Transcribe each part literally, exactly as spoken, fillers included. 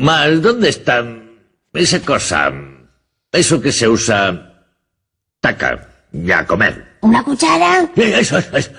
Mal, ¿dónde está esa cosa? Eso que se usa... Taca, ya comer. ¿Una cuchara? Eh, Eso, eso, eso.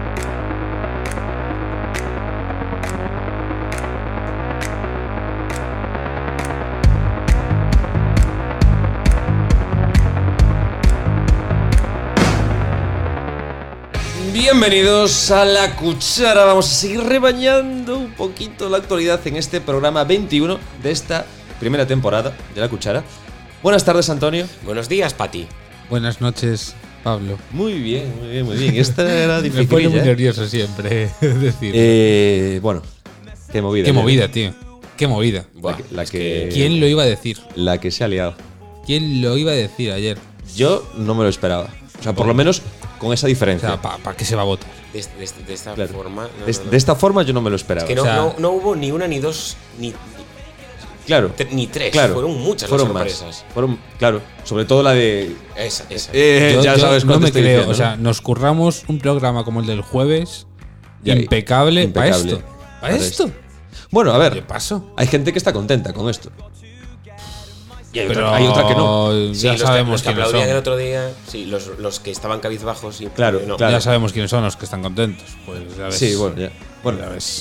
Bienvenidos a La Cuchara. Vamos a seguir rebañando un poquito la actualidad en este programa veintiuno de esta primera temporada de La Cuchara. Buenas tardes, Antonio. Buenos días, Pati. Buenas noches, Pablo. Muy bien, muy bien, muy bien. Esta era difícil. Me pone muy ¿eh? nervioso siempre decir. Eh, bueno, qué movida. Qué ¿eh? movida, tío. Qué movida. La que, la que- ¿Quién lo iba a decir? La que se ha liado. ¿Quién lo iba a decir ayer? Yo no me lo esperaba. O sea, por lo menos con esa O diferencia. sea, ¿para pa qué se va a votar? De, de- de esta Claro. forma. no, de, no, no. de esta forma yo no me lo esperaba. Es que no, o sea- no, no hubo ni una, ni dos, ni, Claro. ni, ni tres. Claro. Fueron muchas Fueron las más. sorpresas. Fueron, claro. Sobre todo la de. Esa, esa. Eh, Yo- ya yo sabes no cuánto me estoy creo. diciendo, O sea, ¿no? nos curramos un programa como el del jueves. Ya, impecable. ¿Para impecable. esto? ¿Para Para esto? Bueno, a ¿Qué ver. pasó? Hay gente que está contenta con esto. Y hay, Pero otra, hay otra que no. Sí, ya los que- sabemos los que quiénes aplaudían el son. otro día, sí, los, los que estaban cabizbajos. Y, Claro, no. claro. Ya sabemos quiénes son los que están contentos. Pues ya ves. Sí, bueno, ya. Bueno, Ya ves.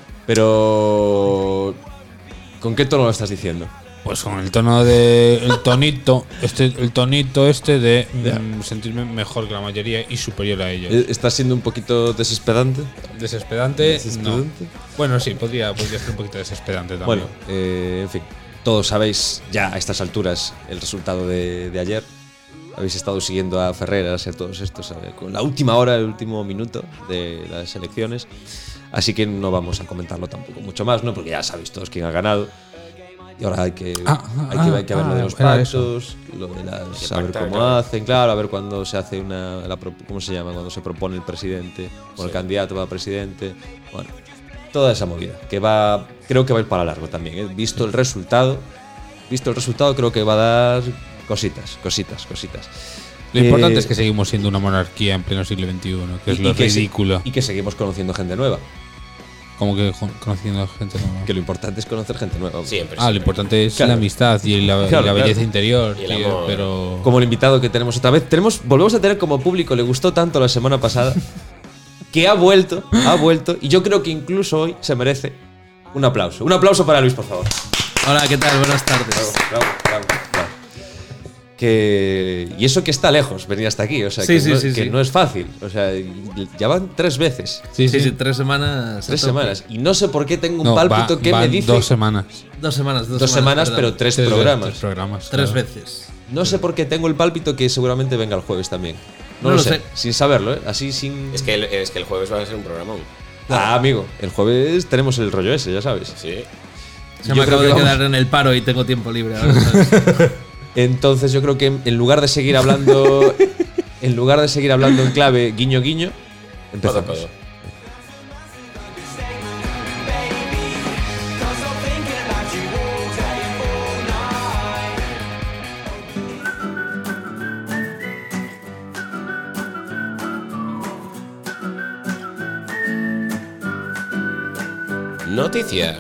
pero. ¿Con qué tono lo estás diciendo? Pues con el tono de. El tonito. Este, el tonito este de mm, sentirme mejor que la mayoría y superior a ellos. Eh, ¿Estás siendo un poquito desesperante? Desesperante, ¿Desesperante? no. Bueno, sí, podría, podría ser un poquito desesperante también. Bueno, eh, en fin. Todos sabéis ya a estas alturas el resultado de, de ayer. Habéis estado siguiendo a Ferreras y a todos estos eh, con la última hora, el último minuto de las elecciones. Así que no vamos a comentarlo tampoco mucho más, ¿no? Porque ya sabéis todos quién ha ganado. Y ahora hay que, Ah, hay ah, que, hay que ver ah, lo de los era pactos, lo de las. Que A ver pactar, cómo claro. hacen, claro, a ver cuándo se hace una. La, pro- ¿Cómo se llama? Cuando se propone el presidente, o el Sí. candidato para presidente. Bueno, toda esa movida. Que va. Creo que va a ir para largo también, ¿eh? Visto el resultado. Visto el resultado, creo que va a dar cositas, cositas, cositas. Lo importante Eh, es que seguimos siendo una monarquía en pleno siglo veintiuno, que es y- lo y que se- ridículo. y que seguimos conociendo gente nueva. Como que jo- conociendo gente nueva. Que lo importante es conocer gente nueva. Siempre. Ah, lo siempre. importante es Claro. la amistad y la, y Claro, la belleza claro. interior, Y el tío, amor. pero. Como el invitado que tenemos otra vez. Tenemos, volvemos a tener como público, le gustó tanto la semana pasada, que ha vuelto, ha vuelto, y yo creo que incluso hoy se merece un aplauso. Un aplauso para Luis, por favor. Hola, ¿qué tal? Buenas tardes. Bravo, bravo, bravo. Que, y eso que está lejos, venir hasta aquí, o sea, Sí, que, sí, no, sí, que sí. no es fácil. O sea, ya van tres veces, Sí, Sí, sí. sí, tres semanas. tres a tope. semanas, y no sé por qué tengo un No, pálpito va- que van me dice dos semanas. Dos semanas, dos, dos semanas, perdón. pero tres, Tres programas. Tres programas. Tres claro. veces. No sé por qué tengo el pálpito que seguramente venga el jueves también. No, No lo lo sé, sé. sin saberlo, ¿eh? Así sin. Es que, el, es que el jueves va a ser un programón. Ah, amigo, el jueves tenemos el rollo ese, ya sabes. Sí. Se Yo me creo acabo que de vamos- quedar en el paro y tengo tiempo libre ahora. ¿sabes? Entonces yo creo que en lugar de seguir hablando, en lugar de seguir hablando en clave guiño guiño, Codo, empezamos. codo. Noticia.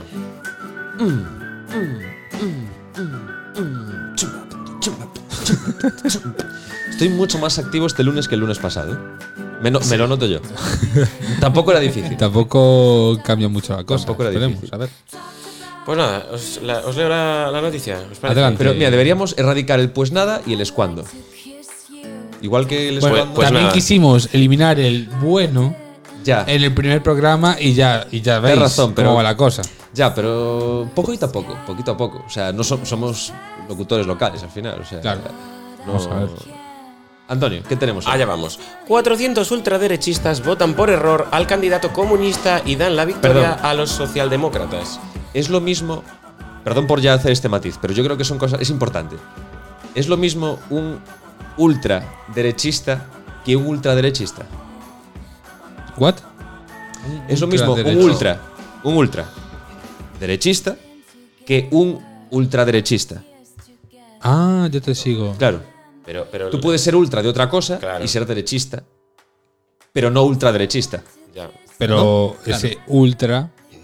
Estoy mucho más activo este lunes que el lunes pasado. ¿eh? Me, no- me lo noto yo. Tampoco era difícil. Tampoco cambia mucho la cosa. Tampoco era Esperemos, difícil. a ver. Pues nada, os, la- os leo la, la noticia. ¿os parece? Adelante. Pero mira, deberíamos erradicar el pues nada y el es cuando. Igual que el es Bueno, cuando. pues también nada. quisimos eliminar el bueno ya, en el primer programa y ya, y ya veis razón, pero- cómo va la cosa. ya, pero poquito a poco, poquito a poco. O sea, no som- somos locutores locales al final. O sea, Claro. no- Vamos a ver. Antonio, ¿qué tenemos? hoy? Allá vamos. cuatrocientos ultraderechistas votan por error al candidato comunista y dan la victoria Perdón. a los socialdemócratas. Es lo mismo. Perdón por ya hacer este matiz, pero yo creo que son cosas. Es importante. Es lo mismo un ultraderechista que un ultraderechista. ¿What? Es lo mismo un Ultraderecho. ultra, un ultra derechista que un ultraderechista. Ah, yo te sigo. Claro. Pero, pero Tú puedes ser ultra de otra cosa Claro. y ser derechista, pero no ultraderechista. Ya. Pero Claro. ese ultra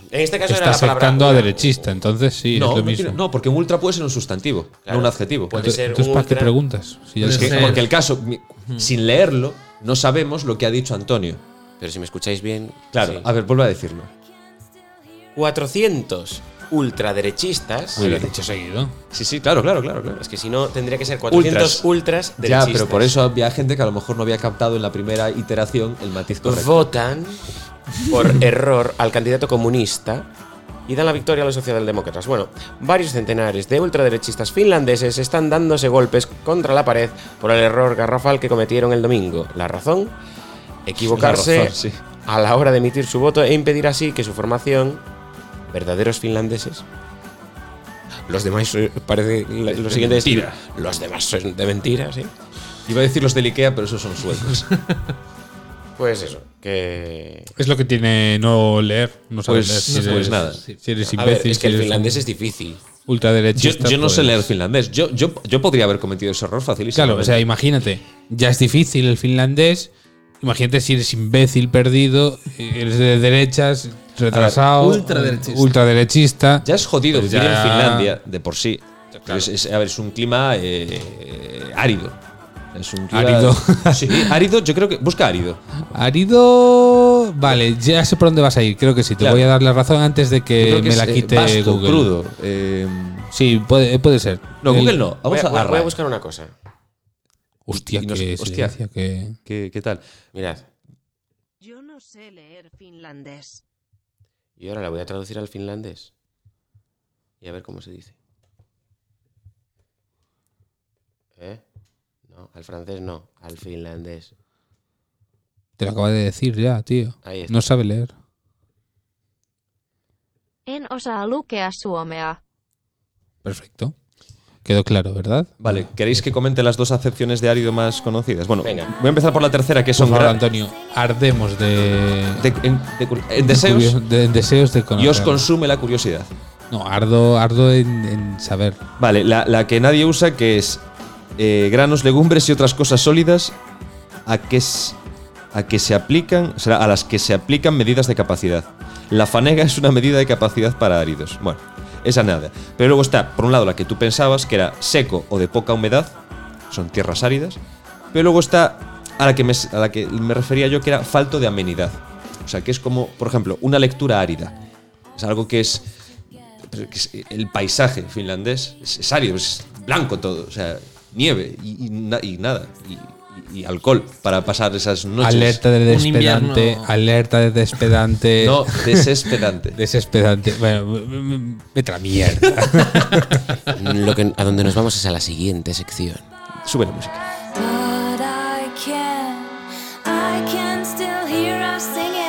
En este caso Está era la palabra aceptando a una. derechista, entonces sí, no, es lo no, mismo. tiene- no, porque un ultra puede ser un sustantivo, Claro. no un adjetivo. Puede entonces, ser entonces un ¿para qué ultra- preguntas? Si ya Puede es que- ser. Porque el caso, mi- sin leerlo, no sabemos lo que ha dicho Antonio. Pero si me escucháis bien. Claro, sí. a ver, vuelve a decirlo. cuatrocientos ultraderechistas. Muy bien dicho seguido. Sí, sí, claro, claro, claro. claro. Es que si no, tendría que ser cuatrocientos ultras, Ya, derechistas. pero por eso había gente que a lo mejor no había captado en la primera iteración el matiz correcto. votan por error al candidato comunista y dan la victoria a los socialdemócratas. Bueno, varios centenares de ultraderechistas finlandeses están dándose golpes contra la pared por el error garrafal que cometieron el domingo. ¿La razón? Equivocarse La razón, sí. a la hora de emitir su voto e impedir así que su formación, verdaderos finlandeses, los demás eh, parece la- lo siguiente es mentira. los demás son de mentira, sí. Iba a decir los del Ikea, pero esos son suecos. Pues eso, que Es lo que tiene no leer, no saber Pues- leer. Si pues eres, nada. Si eres a imbécil, ver, es si que el eres finlandés un es difícil. yo, ultraderechista. yo no sé pues- leer finlandés. Yo, yo, yo podría haber cometido ese error facilísimo. Claro, o sea, imagínate, ya es difícil el finlandés. Imagínate si eres imbécil, perdido, eres de derechas, retrasado, ultraderechista. ultraderechista. ya es jodido Pues vivir ya- en Finlandia de por sí. Es, es- a ver, es un clima eh, árido. Es un clima, Árido. Sí, árido, yo creo que. Busca árido. Árido. Vale, ya sé por dónde vas a ir. Creo que sí. Te Claro. voy a dar la razón antes de Yo que creo me es, la eh, quite vasto, Google. crudo. eh, Sí, puede, puede ser. no, El- Google no. Voy Vamos a, a, voy a- a voy a Rai. buscar una cosa. Hostia, y nos- que hostia. silencia, que. ¿Qué, qué tal? Mirad, Yo no sé leer finlandés. y ahora la voy a traducir al finlandés. Y a ver cómo se dice. ¿Eh? No, al francés no, al finlandés. Te lo acaba de decir ya, tío. Ahí está. No sabe leer. En osaa lukea suomea. Perfecto. Quedó claro, ¿verdad? Vale, ¿queréis que comente las dos acepciones de árido más conocidas? Bueno, Venga. voy a empezar por la tercera, que Por son favor, gra- Antonio, ardemos de, de- en, de cur- en de deseos curio- de- en deseos de y conocer. os consume la curiosidad. No, ardo, ardo en, en saber. Vale, la, la que nadie usa, que es eh, granos, legumbres y otras cosas sólidas a que, s- a que se aplican, o sea, a las que se aplican medidas de capacidad. La fanega es una medida de capacidad para áridos. Bueno, esa nada. Pero luego está, por un lado, la que tú pensabas, que era seco o de poca humedad, son tierras áridas. Pero luego está a la que me, a la que me refería yo, que era falto de amenidad. O sea, que es como, por ejemplo, una lectura árida. Es algo que es, que es el paisaje finlandés, es, es árido, es blanco todo, o sea, nieve y, y na- y nada. Y, y- y alcohol para pasar esas noches. Alerta de Un despedante, invierno- alerta de despedante. No, desesperante. Desesperante. Bueno, m- m- vete a la mierda. Lo que, a donde nos vamos es a la siguiente sección. Sube la música. But I can, I can still hear us singing.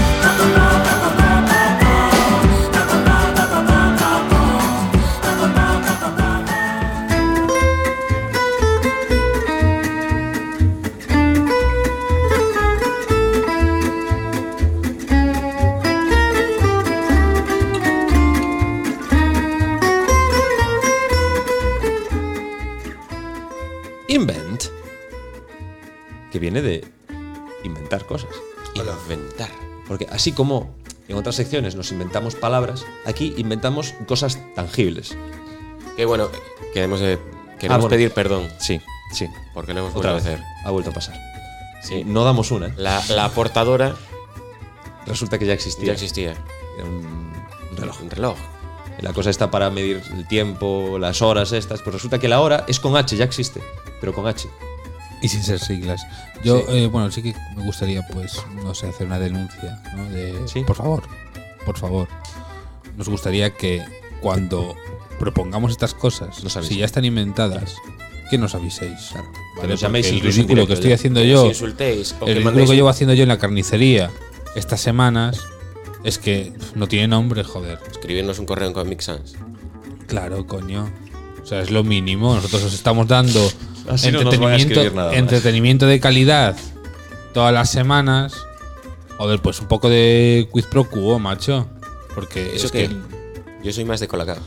Invent. Que viene de inventar cosas. Inventar. Porque así como en otras secciones nos inventamos palabras, aquí inventamos cosas tangibles. Que bueno, queremos, de- queremos bueno. pedir perdón Sí, sí. porque lo hemos Otra vuelto a vez. hacer. Ha vuelto a pasar. Sí. No damos una. ¿eh? La, la portadora Resulta que ya existía. ya existía. Era un un reloj. Un reloj. La cosa está para medir el tiempo, las horas estas. Pues resulta que la hora es con H, ya existe. Pero con H. Y sin ser siglas. Yo, Sí. eh, bueno, sí que me gustaría, pues, no sé, hacer una denuncia, ¿no? De, Sí. por favor, por favor. Nos gustaría que cuando propongamos estas cosas, Nos aviséis. si ya están inventadas, que nos aviséis. Claro. ¿Vale? Que nos llaméis Porque el incluso en ridículo directo que estoy ya. haciendo Que yo, os insultéis o el que ridículo mandéis que llevo haciendo yo en la carnicería estas semanas, es que pf, no tiene nombre, joder. escribirnos un correo en Comic Sans. Claro, coño. O sea, es lo mínimo. Nosotros os estamos dando Así no nos van a entretenimiento, escribir nada más. entretenimiento de calidad todas las semanas. Joder, pues un poco de quiz pro quo, macho. Porque ¿Eso es qué? que Yo soy más de Colacao.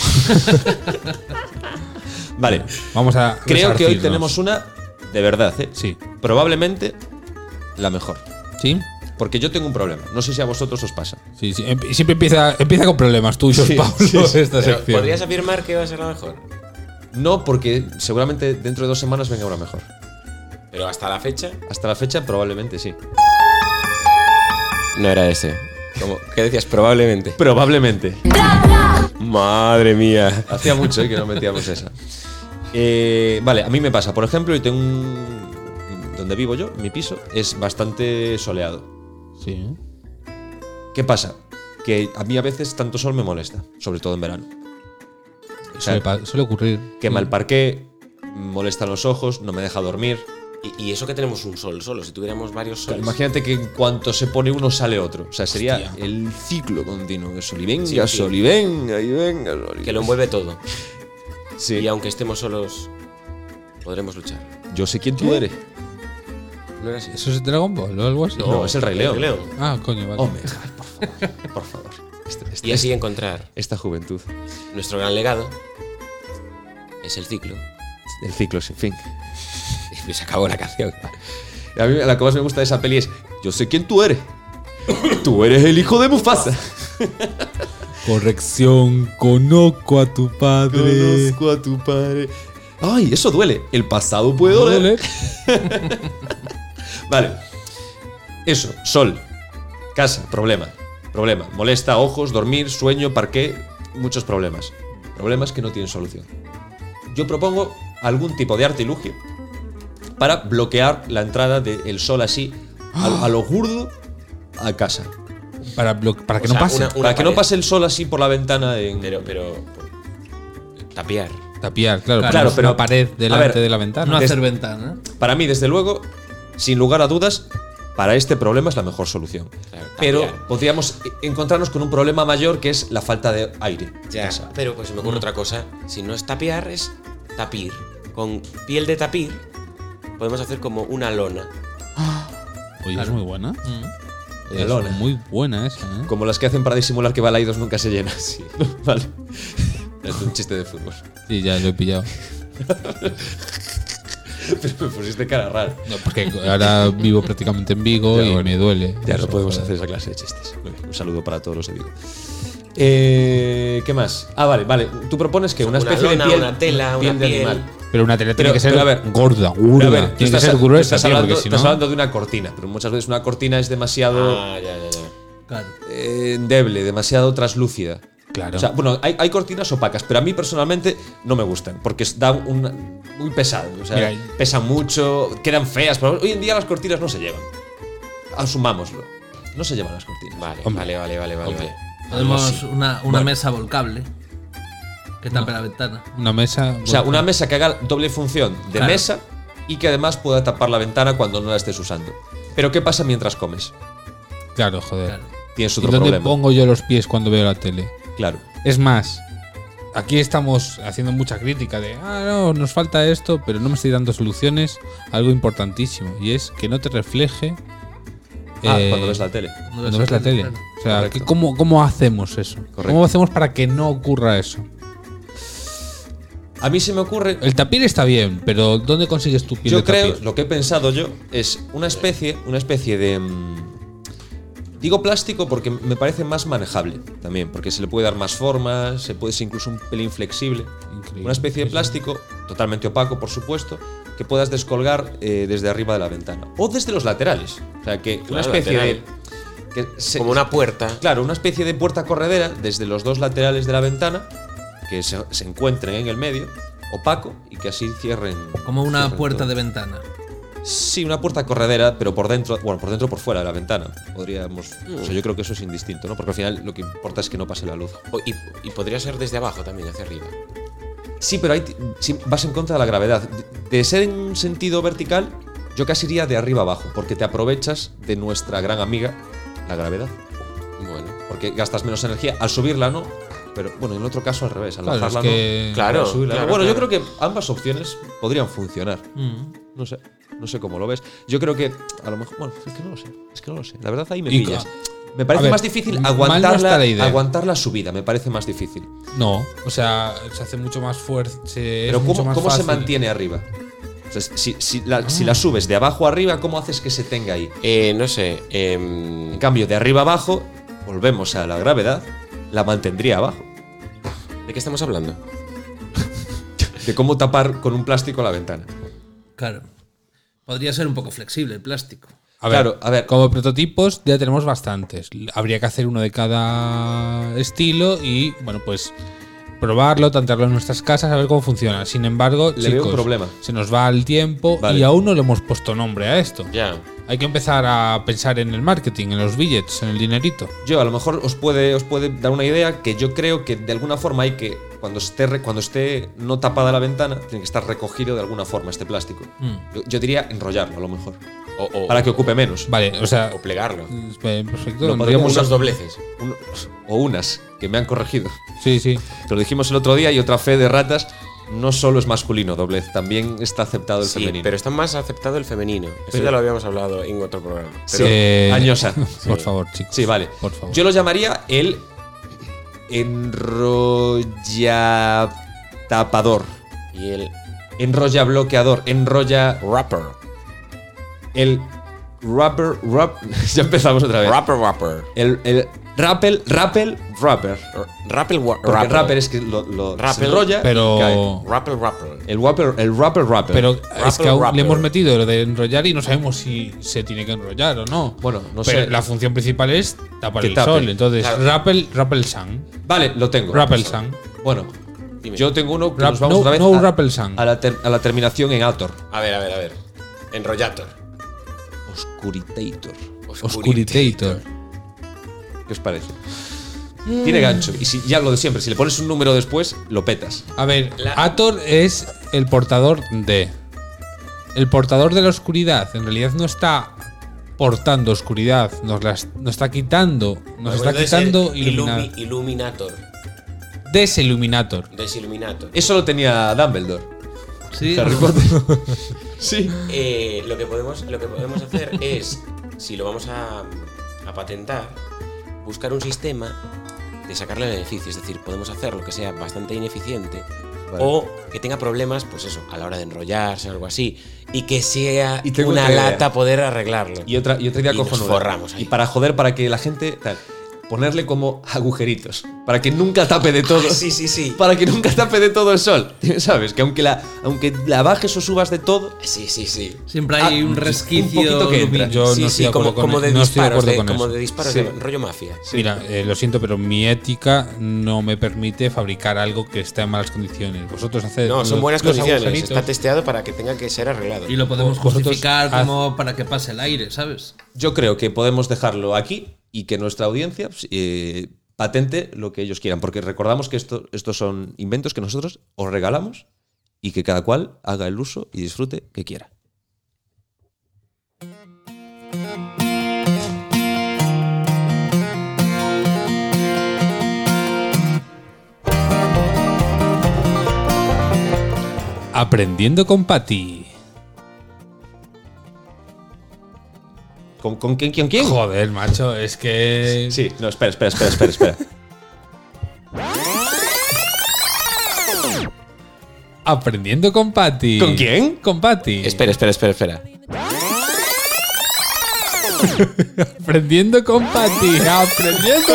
Vale. vamos a Creo que hoy resarcirnos. tenemos una de verdad, ¿eh? Sí. Probablemente la mejor. ¿Sí? Porque yo tengo un problema. No sé si a vosotros os pasa. Sí, sí. Em- Siempre empieza, empieza con problemas tuyos, Sí, Pablo, sí, sí. esta Pero, sección. ¿podrías afirmar que va a ser la mejor? No, porque seguramente dentro de dos semanas venga una mejor. Pero hasta la fecha. Hasta la fecha, probablemente sí. No era ese. Como, ¿qué decías? Probablemente. Probablemente. Madre mía. Hacía mucho eh, que no metíamos esa. Eh, vale, a mí me pasa. Por ejemplo, yo tengo un. Donde vivo yo, mi piso, es bastante soleado. Sí. ¿Qué pasa? Que a mí a veces tanto sol me molesta, sobre todo en verano. O sea, Suele, pa- suele ocurrir. quema Sí. el parqué, molestan los ojos, no me deja dormir. Y, y eso que tenemos un sol solo. Si tuviéramos varios soles. Imagínate que en cuanto se pone uno sale otro. O sea, sería Hostia. el ciclo continuo de sol y venga, Sí, sí. sol y venga, y venga, sol y Que lo envuelve todo. Sí. Y aunque estemos solos, podremos luchar. Yo sé quién tú eres. ¿No era así? ¿Eso es Dragon Ball o algo así? No, es el Rey León. León. Ah, coño, vale. Hombre, por favor. Por favor. Este- este- Y así encontrar esta juventud. nuestro gran legado. Es el ciclo. El ciclo sin fin. Y se acabó la canción. A mí la que más me gusta de esa peli es yo sé quién tú eres. Tú eres el hijo de Mufasa. Corrección, conozco a tu padre. Conozco a tu padre. Ay, eso duele. El pasado puede doler. Duele. Vale. Eso, sol. Casa, problema. Problema. Molesta ojos, dormir, sueño, parqué. Muchos problemas. Problemas que no tienen solución. Yo propongo algún tipo de artilugio para bloquear la entrada del sol así, a, a lo burdo, a casa. Para, blo- para que O no sea, pase. una- una Para que no pared. pase el sol así por la ventana en. Pero, pero. Tapiar. Tapiar, claro. Claro, Claro, pero- una pared delante a ver, de la ventana. No Des- hacer ventana. Para mí, desde luego, sin lugar a dudas, para este problema es la mejor solución. Claro, Pero tapiar. podríamos encontrarnos con un problema mayor que es la falta de aire. en Ya. casa. Pero pues se me ocurre otra cosa. Si no es tapiar, es tapir. Con piel de tapir, podemos hacer como una lona. Oye, es muy buena. Una Es lona. muy buena esa, ¿eh? Como las que hacen para disimular que Balaidos nunca se llena. Sí. Vale. Es un chiste de fútbol. Sí, ya lo he pillado. Pero me pusiste cara rara. No, porque ahora vivo prácticamente en Vigo Ya, y bueno. me duele. Ya no Eso, podemos joder. hacer esa clase de chistes. Muy bien, un saludo para todos los de Vigo. Eh, ¿Qué más? Ah, vale, vale. Tú propones que una Una especie lona, de piel, una tela, piel una de piel. animal. Pero una tele Pero- tiene que ser pero a ver, gorda, Pero gorda. a ver, tú tiene que estás, ser tú gruesa, estás tío, hablando, porque si estás no. hablando de una cortina, pero muchas veces una cortina es demasiado Ah, ya, ya, ya. Claro. eh, endeble, demasiado traslúcida. Claro. O sea, bueno, hay, hay cortinas opacas, pero a mí personalmente no me gustan, porque dan un muy pesado. O sea, Mira, pesan mucho, quedan feas. Pero hoy en día las cortinas no se llevan. Asumámoslo. No se llevan las cortinas. Vale, Hombre. vale, vale, vale, vale, Hombre. vale. Podemos una, una Bueno. mesa volcable que tape la ventana. Una mesa. O sea, una mesa que haga doble función de Claro. mesa y que además pueda tapar la ventana cuando no la estés usando. Pero ¿qué pasa mientras comes? Claro, joder. Claro. Tienes ¿Y otro dónde problema. pongo yo los pies cuando veo la tele? Claro. Es más, aquí estamos haciendo mucha crítica de, ah, no, nos falta esto, pero no me estoy dando soluciones. Algo importantísimo, y es que no te refleje. Ah, eh, cuando ves la tele. cuando ves la tele. claro. O sea, Correcto. que ¿cómo, ¿cómo hacemos eso? Correcto. ¿Cómo hacemos para que no ocurra eso? A mí se me ocurre. El tapir está bien, pero ¿dónde consigues tu piel Yo de creo, tapir? lo que he pensado yo es una especie, una especie de. mm, digo plástico porque me parece más manejable también, porque se le puede dar más formas, se puede ser incluso un pelín flexible. Increíble. Una especie de Sí, sí. plástico, totalmente opaco, por supuesto, que puedas descolgar eh, desde arriba de la ventana. O desde los laterales. O sea, que una Claro, especie lateral. de. que se- Como una puerta. Claro, una especie de puerta corredera desde los dos laterales de la ventana, que se, se encuentren en el medio, opaco, y que así cierren. Como una cierren puerta todo. de ventana. Sí, una puerta corredera, pero por dentro, bueno, por dentro o por fuera de la ventana. Podríamos. O sea, yo creo que eso es indistinto, ¿no? Porque al final lo que importa es que no pase la luz. O- Y, y podría ser desde abajo también, hacia arriba. Sí, pero ahí t- sí, vas en contra de la gravedad. De, de ser en un sentido vertical, yo casi iría de arriba abajo, porque te aprovechas de nuestra gran amiga, la gravedad. Bueno. Porque gastas menos energía. Al subirla, no. Pero bueno, en el otro caso al revés. Al Claro, es bajarla, que- no. Claro, Al subirla, no. claro, Bueno, yo claro. creo que ambas opciones podrían funcionar. Mm. No sé. No sé cómo lo ves. Yo creo que a lo mejor. Bueno, es que no lo sé. Es que no lo sé. La verdad, ahí me Y pillas. ca- Me parece a ver, más difícil mal no aguantar, está la, la idea. aguantar la subida. Me parece más difícil. No, o sea, se hace mucho más fuerte. Pero es mucho ¿cómo, más cómo se fácil. mantiene arriba? O sea, si, si, la, si la subes de abajo a arriba, ¿cómo haces que se tenga ahí? Eh, no sé. em, En cambio, de arriba a abajo, volvemos a la gravedad, la mantendría abajo. ¿De qué estamos hablando? De cómo tapar con un plástico la ventana. Claro. Podría ser un poco flexible el plástico. A ver, Claro, a ver. como prototipos ya tenemos bastantes. Habría que hacer uno de cada estilo y, bueno, pues probarlo, tantearlo en nuestras casas, a ver cómo funciona. Sin embargo, Le veo chicos, un problema. se nos va el tiempo Vale. y aún no le hemos puesto nombre a esto. Ya. Hay que empezar a pensar en el marketing, en los billets, en el dinerito. Yo a lo mejor os puede, os puede dar una idea que yo creo que de alguna forma hay que, cuando esté, re- cuando esté no tapada la ventana, tiene que estar recogido de alguna forma este plástico. Yo, yo diría enrollarlo a lo mejor, O, o- para que ocupe menos. Vale, o sea, o plegarlo. eh, perfecto. Lo podríamos- Unos dobleces. Un- o unas, que me han corregido. Sí, sí. Te lo dijimos el otro día y otra fe de ratas, no solo es masculino doblez, también está aceptado el Sí, femenino. pero está más aceptado el femenino. Eso Pero- ya lo habíamos hablado en otro programa. Sí. Pero Eh, añosa. Por favor, chicos. Sí, vale. Por favor. Yo lo llamaría el enrolla tapador, Y el enrolla bloqueador, enrolla rapper. el rapper, rap, ya empezamos otra vez. Rapper, rapper. El, el rappel, rappel, rapper. Rappel, wa- Porque rapper. rapper es que lo, lo se Rappel, enrolla y pero- cae. Rapper, rapper. El rapper, el rapper, rapper. Pero es Rapper, que aún rapper. le hemos metido lo de enrollar y no sabemos si se tiene que enrollar o no. Bueno, no Pero sé. la función principal es tapar Que el tape. sol. Entonces, Claro. rappel, rappel sun. Vale, lo tengo. Rappel sun. Bueno, Dime. yo tengo uno que Rap- nos vamos no- otra vez no a, rappel sun. a la ter- a la terminación en ator. A ver, a ver, a ver. Enrollator. Oscuritator. Oscuritator. ¿Qué os parece? Tiene gancho. Y si, ya lo de siempre, si le pones un número después, lo petas. A ver, La- Ator es el portador de. El portador de la oscuridad. En realidad no está portando oscuridad. Nos, la, nos está quitando. Nos está Puede ser quitando iluminar. Illumi- Illuminator. Desiluminator. Desilluminator. Eso lo tenía Dumbledore. Sí. Harry Potter. Sí. Eh, lo, que podemos, lo que podemos hacer es, si lo vamos a, a patentar, buscar un sistema de sacarle beneficio. Es decir, podemos hacerlo que sea bastante ineficiente Vale. o que tenga problemas, pues eso, a la hora de enrollarse o algo así. Y que sea Y tengo una otra idea. lata poder arreglarlo. Y otra, y otra idea Y nos cojonuda. forramos ahí. Y para joder, para que la gente. Tal, ponerle como agujeritos. Para que nunca tape de todo. Sí, sí, sí. Para que nunca tape de todo el sol. ¿Sabes? Que aunque la, aunque la bajes o subas de todo. Sí, sí, sí. Siempre hay Ah, un un resquicio. poquito que entra. luminoso. Yo sí, no sí, estoy de como, acuerdo con como e- de no estoy de disparos, acuerdo de, con como eso. de disparos Sí. de rollo mafia. Mira, eh, lo siento, pero mi ética no me permite fabricar algo que esté en malas condiciones. Vosotros haced. No, son los- buenas los condiciones. agujeritos. Está testeado para que tenga que ser arreglado. Y lo podemos Vosotros justificar haz- como para que pase el aire, ¿sabes? Yo creo que podemos dejarlo aquí y que nuestra audiencia pues, eh, patente lo que ellos quieran. Porque recordamos que esto, estos son inventos que nosotros os regalamos y que cada cual haga el uso y disfrute que quiera. Aprendiendo con Patty. ¿Con, con quién, quién, quién? Joder, macho, es que. Sí, no, espera, espera, espera, espera, espera. Aprendiendo con Patty. ¿Con quién? Con Patty. Espera, espera, espera, espera. Aprendiendo con Patty. Aprendiendo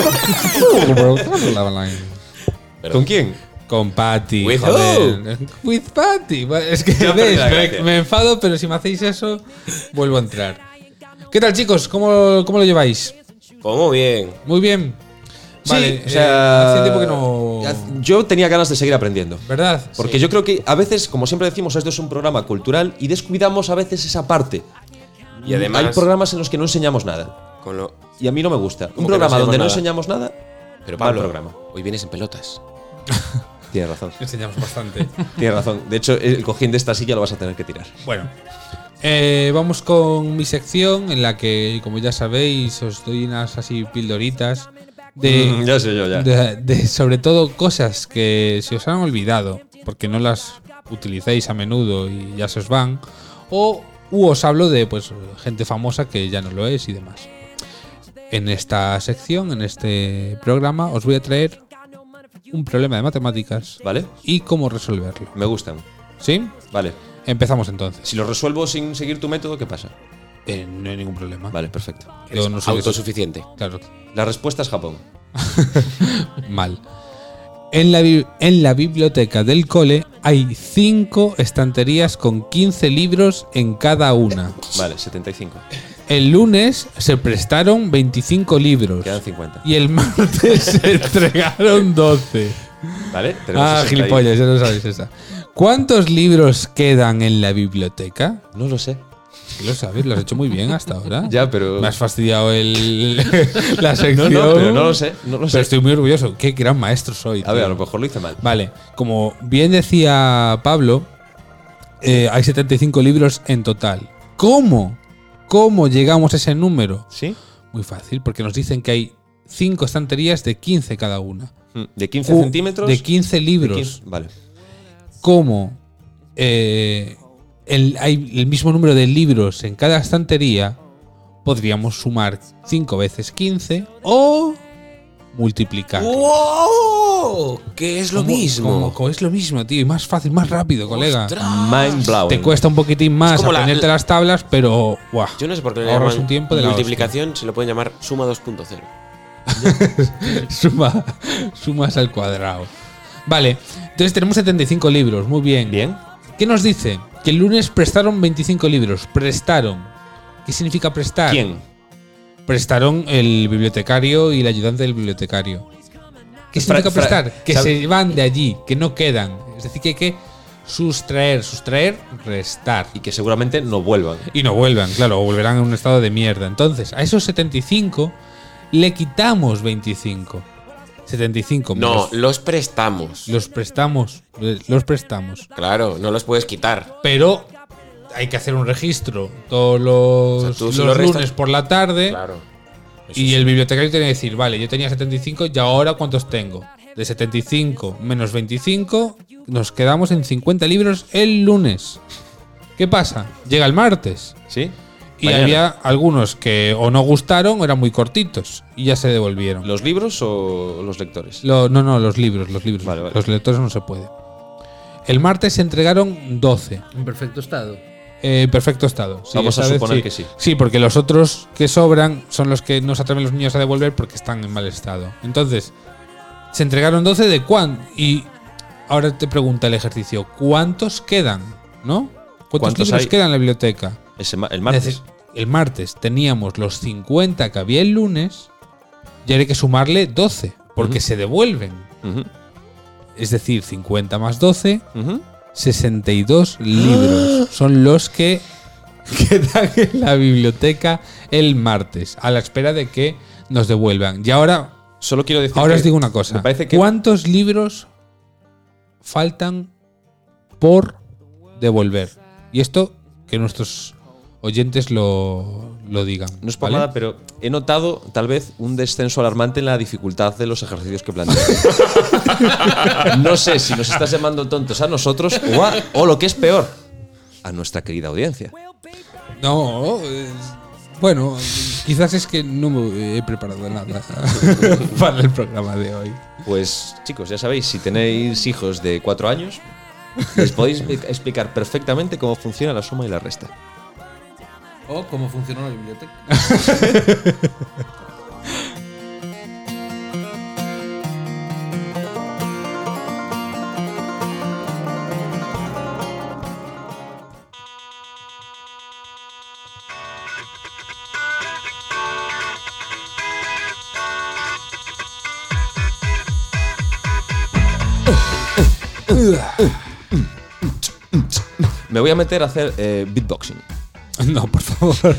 con. ¿Con quién? Con Patty. With joder. With Patty. Bueno, es que Ya perdí ves, la me, gracia. me enfado, pero si me hacéis eso, vuelvo a entrar. ¿Qué tal, chicos? ¿Cómo, cómo lo lleváis? Pues muy bien. Muy bien. Vale, Sí, o sea, eh, hace tiempo que no. Yo tenía ganas de seguir aprendiendo. ¿Verdad? Porque yo creo que a veces, como siempre decimos, esto es un programa cultural y descuidamos a veces esa parte. Y además, Hay programas en los que no enseñamos nada. con lo. Y a mí no me gusta. Un que no programa donde no enseñamos nada? enseñamos nada, Pero mal Pablo, programa. hoy vienes en pelotas. Tienes razón. Enseñamos bastante. Tienes razón. De hecho, el cojín de esta silla lo vas a tener que tirar. Bueno, eh, vamos con mi sección en la que, como ya sabéis, os doy unas así pildoritas de, Mm, ya sé yo, ya. de, de sobre todo cosas que se os han olvidado porque no las utilicéis a menudo y ya se os van, o u os hablo de pues gente famosa que ya no lo es y demás. En esta sección, en este programa, os voy a traer un problema de matemáticas ¿Vale? y cómo resolverlo. Me gustan. ¿Sí? Vale. Empezamos entonces. Si lo resuelvo sin seguir tu método, ¿qué pasa? Eh, no hay ningún problema. Vale, perfecto. Yo no soy Autosuficiente. Claro, La respuesta es Japón. mal. En la, bi- en la biblioteca del cole hay cinco estanterías con quince libros en cada una. Vale, setenta y cinco. El lunes se prestaron veinticinco libros. Quedan cincuenta. Y el martes se entregaron doce. Vale, tenemos Ah, sesenta y- gilipollas, ya lo sabéis esa. ¿Cuántos libros quedan en la biblioteca? No lo sé. Sí lo sabes, lo has hecho muy bien hasta ahora. Ya, pero. Me has fastidiado el, la No, sección. no, pero no lo sé. No lo Pero sé. estoy muy orgulloso. Qué gran maestro soy. A ver, tío. a lo mejor lo hice mal. Vale, como bien decía Pablo, eh, hay setenta y cinco libros en total. ¿Cómo? ¿Cómo llegamos a ese número? ¿Sí? Muy fácil, porque nos dicen que hay cinco estanterías de quince cada una. De quince Cu- centímetros. De quince de libros. quince Vale. ¿Cómo eh, el- hay el mismo número de libros en cada estantería? Podríamos sumar cinco veces quince o multiplicar. ¡Wow! ¿Qué es lo Como- mismo? como- como es lo mismo, tío. Y más fácil, más rápido, colega. Mind blowing. Te cuesta un poquitín más como la- aprenderte las tablas, pero ¡buah! Yo no sé por qué le Ahorras llaman un tiempo de la multiplicación, se lo pueden llamar suma dos punto cero. Suma, sumas al cuadrado. Vale, entonces tenemos setenta y cinco libros, muy bien. Bien. ¿Qué nos dice? Que el lunes prestaron veinticinco libros. Prestaron. ¿Qué significa prestar? ¿Quién? Prestaron el bibliotecario y el ayudante del bibliotecario. ¿Qué Fra- significa fra- prestar? Que ¿sabe? se van de allí, que no quedan. Es decir, que hay que sustraer, sustraer, restar. Y que seguramente no vuelvan. Y no vuelvan, claro, o volverán en un estado de mierda. Entonces, a esos setenta y cinco le quitamos veinticinco. setenta y cinco No, menos- los prestamos. los prestamos, los prestamos. Claro, no los puedes quitar. Pero hay que hacer un registro todos los, O sea, tú si los lo restas- lunes por la tarde. Claro. Eso Y sí. el bibliotecario tiene que decir, vale, yo tenía setenta y cinco y ahora ¿cuántos tengo? De setenta y cinco menos veinticinco, nos quedamos en cincuenta libros el lunes. ¿Qué pasa? Llega el martes. ¿Sí? Y Mañana. había algunos que o no gustaron o eran muy cortitos y ya se devolvieron. ¿Los libros o los lectores? Lo- no, no, los libros, los libros. Vale, vale. Los lectores no se puede. El martes se entregaron doce. En perfecto estado. Eh, en perfecto estado. Sí, Vamos a esta vez suponer sí. que sí. Sí, porque los otros que sobran son los que no se atreven los niños a devolver porque están en mal estado. Entonces, se entregaron doce de cuán. Y ahora te pregunta el ejercicio: ¿cuántos quedan? ¿No? ¿Cuántos, ¿Cuántos libros hay? quedan en la biblioteca? Ese ma- el martes. Es decir, el martes teníamos los cincuenta que había el lunes y ahora hay que sumarle doce porque Ujú. se devuelven. Ujú, Es decir, cincuenta más doce, ujú. sesenta y dos libros son los que quedan en la biblioteca el martes, a la espera de que nos devuelvan. Y ahora, Solo quiero decir. ahora que os digo una cosa. Me parece que. ¿Cuántos libros faltan por devolver? Y esto, que nuestros oyentes lo, lo digan. No es por ¿vale? nada, pero he notado tal vez un descenso alarmante en la dificultad de los ejercicios que planteas. No sé si nos estás llamando tontos a nosotros o, a- o lo que es peor, a nuestra querida audiencia. No, eh, bueno, quizás es que no me he preparado nada para el programa de hoy. Pues chicos, ya sabéis, si tenéis hijos de cuatro años, les podéis explicar perfectamente cómo funciona la suma y la resta. O cómo funcionó la biblioteca. Me voy a meter a hacer eh, beatboxing. No, por favor.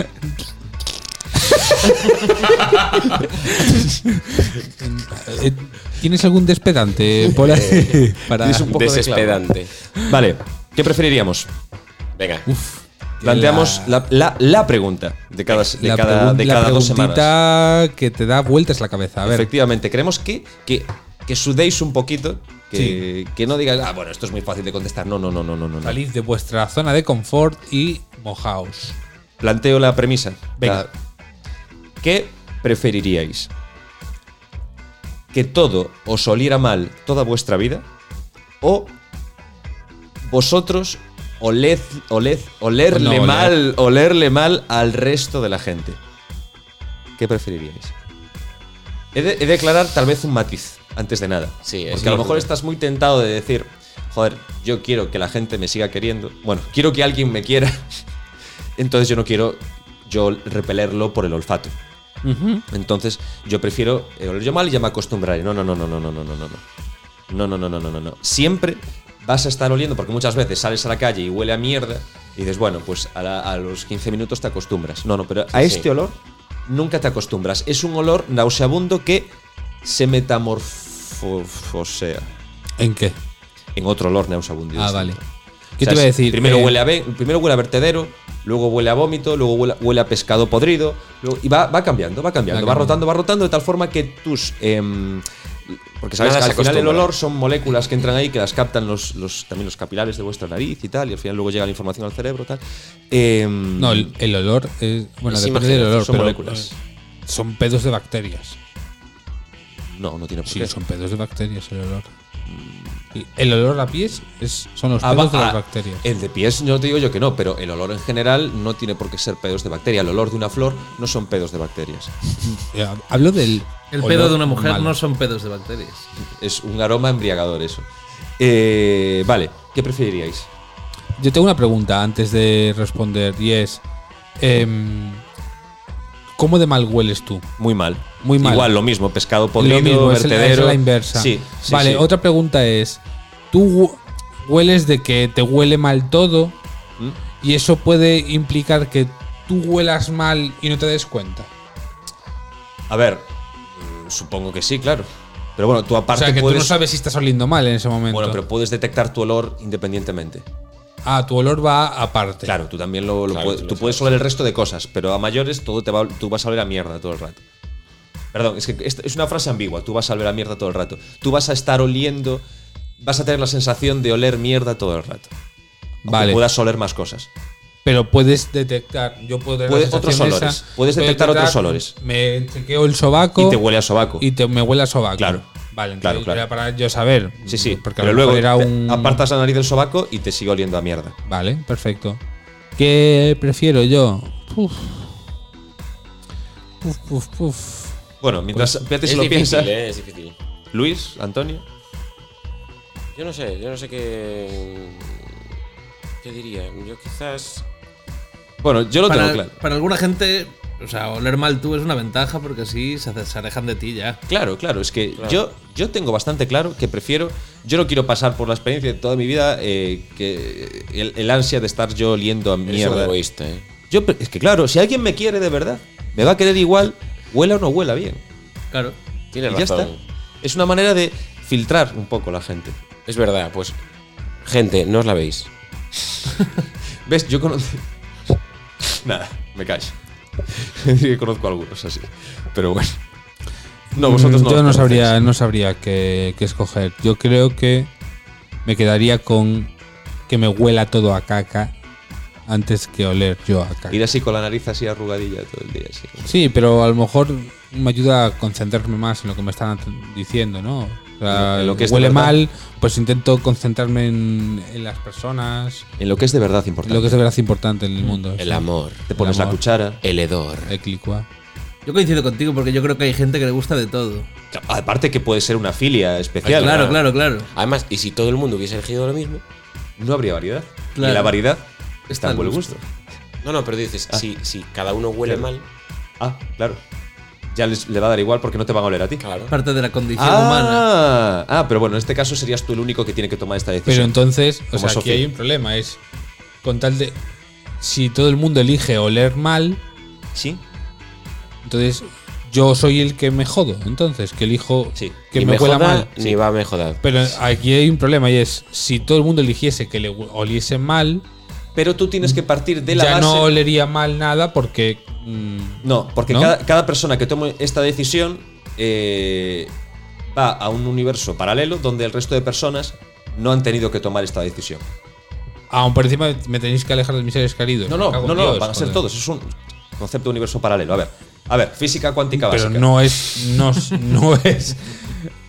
Eh, ¿Tienes algún despedante por ahí? Para Tienes un poco de Desespedante. Vale, ¿qué preferiríamos? Venga. Planteamos la, la- la pregunta de cada, de la cada, pregun- de la cada dos semanas. preguntita que te da vueltas la cabeza. A ver, Efectivamente, queremos que, que, que sudéis un poquito, que, que no digáis, ah, bueno, esto es muy fácil de contestar. No, no, no, no, no, no. no. salid de vuestra zona de confort y mojaos. Planteo la premisa. Venga. La- ¿Qué preferiríais? ¿Que todo os oliera mal toda vuestra vida? ¿O vosotros oled, oled, olerle No, oler. mal, olerle mal al resto de la gente. ¿Qué preferiríais? He de, he de declarar tal vez un matiz, antes de nada. Sí, es Porque a lo mejor lógico. estás muy tentado de decir, joder, yo quiero que la gente me siga queriendo. Bueno, quiero que alguien me quiera. Entonces yo no quiero yo repelerlo por el olfato. Ujú. Entonces yo prefiero eh, oler yo mal y ya me acostumbraré. No, no, no, no, no, no, no, no, no. No, no, no, no, no, no, no. Siempre vas a estar oliendo, porque muchas veces sales a la calle y huele a mierda y dices, bueno, pues a, la- a los quince minutos te acostumbras. No, no, pero a Sí, este sí. olor nunca te acostumbras. Es un olor nauseabundo que se metamorfosea ¿En qué? en otro olor nauseabundo. Ah, distinto. vale. O ¿Qué sea, te iba a es- decir? Primero, Eh, huele a ve- primero huele a vertedero, luego huele a vómito, luego huele, huele a pescado podrido. luego- y va, va cambiando, va cambiando, Va va, cambiando. rotando, va rotando de tal forma que tus. em, porque sabes Nada que se al final el acostumbra. olor son moléculas que entran ahí, que las captan los, los, también los capilares de vuestra nariz y tal, y al final luego llega la información al cerebro tal. Em, No, el, el olor es. Bueno, Es depende del imaginación, olor, son pero, moléculas. eh, son pedos de bacterias. no, no tiene por Sí, qué. son pedos de bacterias el olor. Y el olor a pies es, son los Ah, pedos va- de las ah, bacterias. El de pies no te digo yo que no, pero el olor en general no tiene por qué ser pedos de bacteria. El olor de una flor no son pedos de bacterias. Eh, Hablo del. El olor pedo de una mujer malo. no son pedos de bacterias. Es un aroma embriagador eso. Eh, vale, ¿qué preferiríais? Yo tengo una pregunta antes de responder y es. em, ¿Cómo de mal hueles tú? Muy mal. Muy mal. Igual, lo mismo, pescado podrido, Lo mismo, es, el- vertedero. es la inversa. Sí, sí, Vale, sí. otra pregunta es: ¿tú hu- hueles de que te huele mal todo? ¿Mm? Y eso puede implicar que tú huelas mal y no te des cuenta. A ver, mm, supongo que sí, claro. Pero bueno, tú O aparte sea, que puedes. tú no sabes si estás oliendo mal en ese momento. Bueno, pero puedes detectar tu olor independientemente. Ah, tu olor va aparte. Claro, tú también lo, lo Claro, puedes, tú lo tú puedes oler el resto de cosas, pero a mayores todo te va, tú vas a oler a mierda todo el rato. Perdón, es que esta es una frase ambigua. Tú vas a oler a mierda todo el rato. Tú vas a estar oliendo, vas a tener la sensación de oler mierda todo el rato. Aunque Vale. puedas oler más cosas. Pero puedes detectar. Yo puedo tener la Puedes- sensación otros esa, olores. Puedes puedo detectar otros olores. Me chequeo el sobaco. Y te huele a sobaco. Y te, me huele a sobaco. Claro. Vale, Claro, entonces claro. era para yo saber. Sí, sí. Porque a pero lo luego mejor era te un. apartas la nariz del sobaco y te sigue oliendo a mierda. Vale, perfecto. ¿Qué prefiero yo? Uf. Uf, uf, uf. Bueno, mientras Pete se Es lo difícil, piensa. eh, es difícil. Luis, Antonio. Yo no sé, yo no sé qué. ¿Qué diría? Yo quizás. Bueno, yo lo Para, tengo claro. para alguna gente, o sea, oler mal tú es una ventaja porque así se, hace- se alejan de ti ya. Claro, claro, es que Claro. Yo, yo tengo bastante claro que prefiero, yo no quiero pasar por la experiencia de toda mi vida, eh, que el, el ansia de estar yo oliendo a Eres un mierda. egoísta, eh. Yo, pre- es que claro, si alguien me quiere de verdad, me va a querer igual, huela o no huela bien. Claro. Tienes Y ya razón. está. Es una manera de filtrar un poco la gente. Es verdad, pues. Gente, no os la veis. ¿Ves? Yo conozco. Nada, me callo. Sí, conozco a algunos así. Pero bueno. No, vosotros no. Yo os no conocéis. sabría, no sabría qué, qué escoger. Yo creo que me quedaría con que me huela todo a caca antes que oler yo a caca. Ir así con la nariz así arrugadilla todo el día. Así. Sí, pero a lo mejor me ayuda a concentrarme más en lo que me están diciendo, ¿no? O sea, En lo que es de huele verdad. mal, pues intento concentrarme en, en las personas, En lo que es de verdad en importante. lo que es de verdad importante en el mundo. El sí. amor. Te pones el la amor. cuchara. El hedor. El clicua. Yo coincido contigo porque yo creo que hay gente que le gusta de todo. Aparte que puede ser una filia especial. Claro, ¿no? claro, claro. Además, y si todo el mundo hubiese elegido lo mismo. No habría variedad. Claro. Y la variedad Está está en al buen gusto. gusto. No, no, pero dices, Ah. si, si cada uno huele Claro. mal. Ah, claro. Ya les, le va a dar igual porque no te van a oler a ti. Claro. Parte de la condición humana. Ah, ah, pero bueno, en este caso serías tú el único que tiene que tomar esta decisión. Pero entonces, o Como sea, aquí Sofía. hay un problema, es con tal de si todo el mundo elige oler mal, Sí, entonces yo soy el que me jodo, entonces que elijo Sí. que Ni me, me huela joda, mal. ni va a me joder. Pero aquí hay un problema y es si todo el mundo eligiese que le hu- oliese mal, pero tú tienes que partir de la ya base. no olería mal nada porque mm, No, porque ¿No? Cada, cada persona que tome esta decisión eh, va a un universo paralelo donde el resto de personas no han tenido que tomar esta decisión. aún por encima me tenéis que alejar de mis seres queridos. No, Me no, cago no, en no, Dios, van a ser joder. todos. Es un concepto de universo paralelo. A ver, a ver, física cuántica Pero básica. no es no, es- no es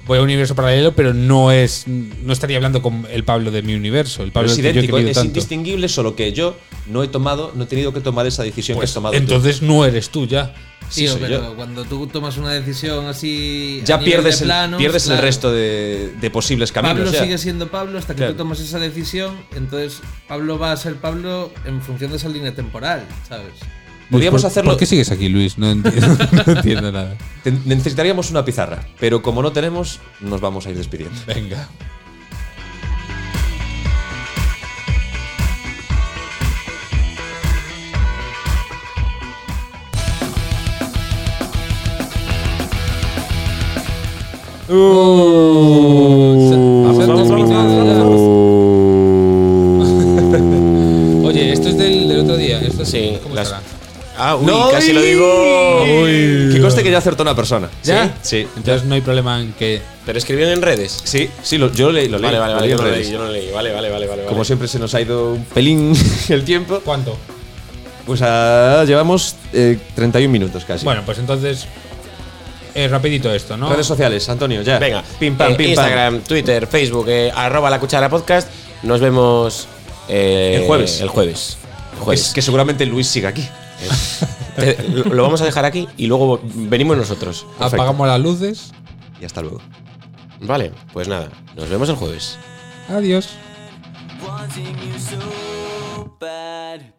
voy a un universo paralelo, pero no es no estaría hablando con el Pablo de mi universo, el Pablo Pero es que yo he idéntico, querido es tanto. indistinguible, solo que yo no he tomado, no he tenido que tomar esa decisión Pues que has tomado tú. entonces no eres tú ya. Sí, Tío, soy pero yo. cuando tú tomas una decisión así. Ya a nivel pierdes, de el, planos, pierdes el claro, resto de, de posibles caminos. Pablo ya. sigue siendo Pablo hasta que Claro. tú tomas esa decisión. Entonces, Pablo va a ser Pablo en función de esa línea temporal, ¿sabes? Podríamos ¿Por, hacerlo. ¿Por qué sigues aquí, Luis? No entiendo, no entiendo nada. Te- necesitaríamos una pizarra, pero como no tenemos, nos vamos a ir despidiendo. Venga. Se- se ha terminado ya. Oye, esto es del, del otro día. Esto es- Sí, ¿Cómo las- estará? Ah, uy, ¡No! casi lo digo. Que conste que ya acertó una persona. ¿Ya? Sí. Entonces no hay problema en que. Pero escribieron en redes. Sí, sí, lo- yo le- lo leí. Vale, vale, lo vale, leí yo en no lo redes. leí, yo no lo leí. Vale, vale, vale, vale. Como vale. siempre se nos ha ido un pelín el tiempo. ¿Cuánto? Pues ah, llevamos eh, treinta y un minutos casi. Bueno, pues entonces. Eh, rapidito esto, ¿no? Redes sociales, Antonio, ya. Venga, Pim pam, eh, pim Instagram, Twitter, Facebook, eh, arroba la cuchara podcast. Nos vemos eh, El jueves. El jueves. El pam. jueves. Es que seguramente Luis siga aquí. Eh, lo lo vamos a dejar aquí y luego venimos nosotros. Perfecto. Apagamos las luces. Y hasta luego. Vale, pues nada, nos vemos el jueves. Adiós. Wanting you so bad.